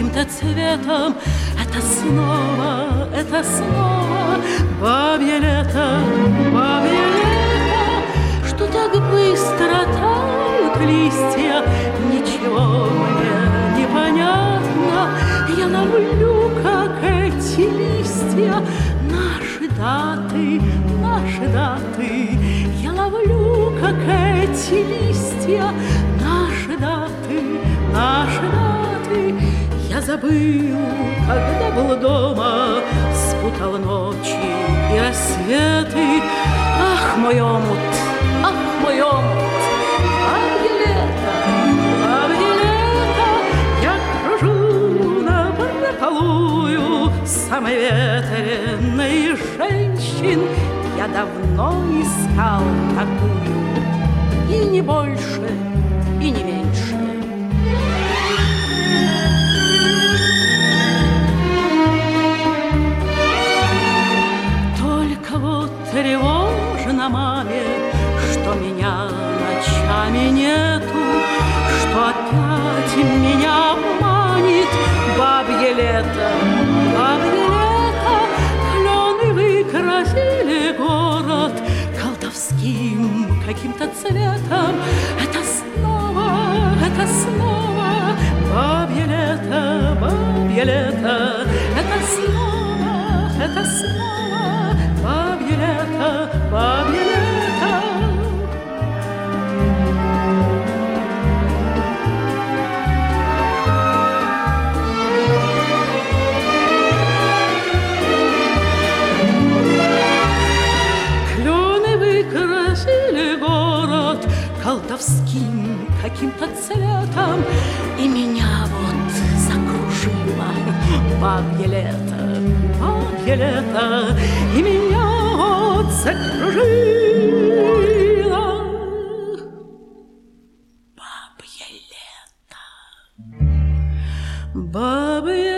каким-то цветом. Это снова бабье лето, что так быстро тают листья. Ничего мне не понятно, я ловлю, как эти листья, наши даты, я ловлю, как эти листья, наши даты. Я забыл, когда был дома, спутал ночи и рассветы. Ах, мой омут, бабье лето, я кружу напропалую самой ветреной женщин. Я давно искал такую, и не больше, и не меньше. Тревожно маме, что меня ночами нету, что опять меня манит бабье лето. Клены выкрасили город колдовским каким-то цветом. Это снова бабье лето, это снова бабье лето. Клены выкрасили город колдовским каким-то цветом, и меня вот закружило бабье лето, и меня вот закружило бабье лето.